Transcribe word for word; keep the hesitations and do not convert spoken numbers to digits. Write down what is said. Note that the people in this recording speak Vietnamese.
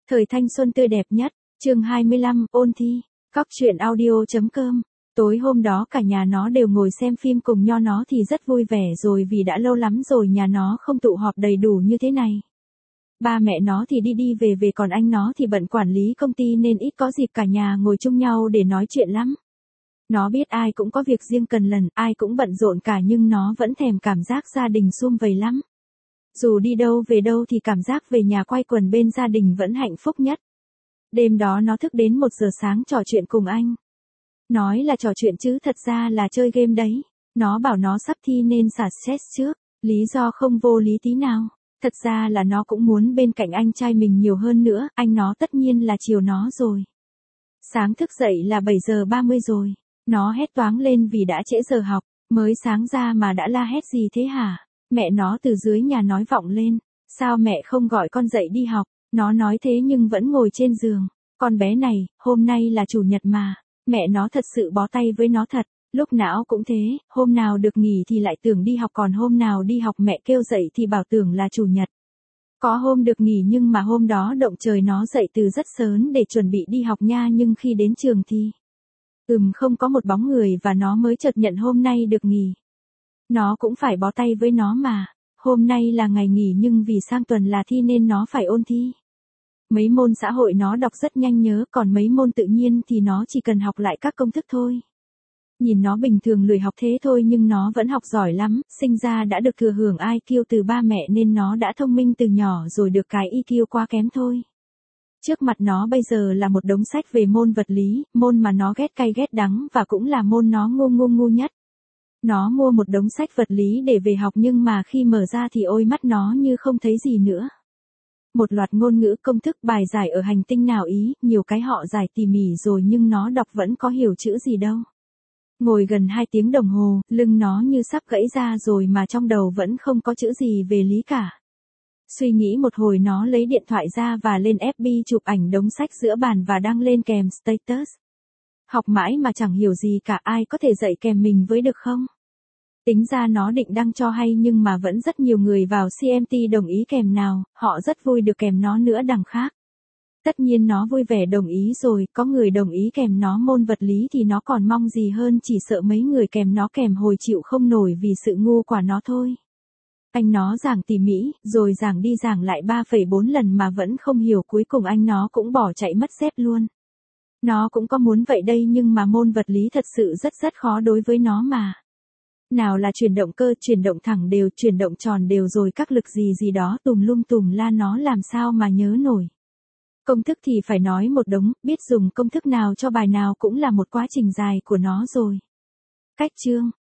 Thời thanh xuân tươi đẹp nhất, chương hai mươi lăm, ôn thi, Cóc truyện audio.com. Tối hôm đó cả nhà nó đều ngồi xem phim cùng nho nó thì rất vui vẻ rồi vì đã lâu lắm rồi nhà nó không tụ họp đầy đủ như thế này. Ba mẹ nó thì đi đi về về còn anh nó thì bận quản lý công ty nên ít có dịp cả nhà ngồi chung nhau để nói chuyện lắm. Nó biết ai cũng có việc riêng cần lần, ai cũng bận rộn cả nhưng nó vẫn thèm cảm giác gia đình sum vầy lắm. Dù đi đâu về đâu thì cảm giác về nhà quay quần bên gia đình vẫn hạnh phúc nhất. Đêm đó nó thức đến một giờ sáng trò chuyện cùng anh. Nói là trò chuyện chứ thật ra là chơi game đấy. Nó bảo nó sắp thi nên xả stress trước, lý do không vô lý tí nào. Thật ra là nó cũng muốn bên cạnh anh trai mình nhiều hơn nữa, anh nó tất nhiên là chiều nó rồi. Sáng thức dậy là bảy giờ ba mươi rồi, nó hét toáng lên vì đã trễ giờ học, mới sáng ra mà đã la hét gì thế hả? Mẹ nó từ dưới nhà nói vọng lên, sao mẹ không gọi con dậy đi học? Nó nói thế nhưng vẫn ngồi trên giường. Con bé này, hôm nay là chủ nhật mà. Mẹ nó thật sự bó tay với nó thật. Lúc nào cũng thế, hôm nào được nghỉ thì lại tưởng đi học còn hôm nào đi học mẹ kêu dậy thì bảo tưởng là chủ nhật. Có hôm được nghỉ nhưng mà hôm đó động trời nó dậy từ rất sớm để chuẩn bị đi học nha nhưng khi đến trường thì ừm không có một bóng người và nó mới chợt nhận hôm nay được nghỉ. Nó cũng phải bó tay với nó mà. Hôm nay là ngày nghỉ nhưng vì sang tuần là thi nên nó phải ôn thi. Mấy môn xã hội nó đọc rất nhanh nhớ, còn mấy môn tự nhiên thì nó chỉ cần học lại các công thức thôi. Nhìn nó bình thường lười học thế thôi nhưng nó vẫn học giỏi lắm, sinh ra đã được thừa hưởng i kiu từ ba mẹ nên nó đã thông minh từ nhỏ rồi được cái i kiu quá kém thôi. Trước mặt nó bây giờ là một đống sách về môn vật lý, môn mà nó ghét cay ghét đắng và cũng là môn nó ngu ngu ngu nhất. Nó mua một đống sách vật lý để về học nhưng mà khi mở ra thì ôi mắt nó như không thấy gì nữa. Một loạt ngôn ngữ công thức bài giải ở hành tinh nào ý, nhiều cái họ giải tỉ mỉ rồi nhưng nó đọc vẫn có hiểu chữ gì đâu. Ngồi gần hai tiếng đồng hồ, lưng nó như sắp gãy ra rồi mà trong đầu vẫn không có chữ gì về lý cả. Suy nghĩ một hồi nó lấy điện thoại ra và lên ép bê chụp ảnh đống sách giữa bàn và đăng lên kèm status. Học mãi mà chẳng hiểu gì cả, ai có thể dạy kèm mình với được không? Tính ra nó định đăng cho hay nhưng mà vẫn rất nhiều người vào xê em tê đồng ý kèm nào, họ rất vui được kèm nó nữa đằng khác. Tất nhiên nó vui vẻ đồng ý rồi, có người đồng ý kèm nó môn vật lý thì nó còn mong gì hơn chỉ sợ mấy người kèm nó kèm hồi chịu không nổi vì sự ngu của nó thôi. Anh nó giảng tỉ mỉ, rồi giảng đi giảng lại ba phẩy bốn lần mà vẫn không hiểu cuối cùng anh nó cũng bỏ chạy mất dép luôn. Nó cũng có muốn vậy đây nhưng mà môn vật lý thật sự rất rất khó đối với nó mà. Nào là chuyển động cơ, chuyển động thẳng đều, chuyển động tròn đều rồi các lực gì gì đó tùm lum tùm la nó làm sao mà nhớ nổi. Công thức thì phải nói một đống, biết dùng công thức nào cho bài nào cũng là một quá trình dài của nó rồi. Cách chương,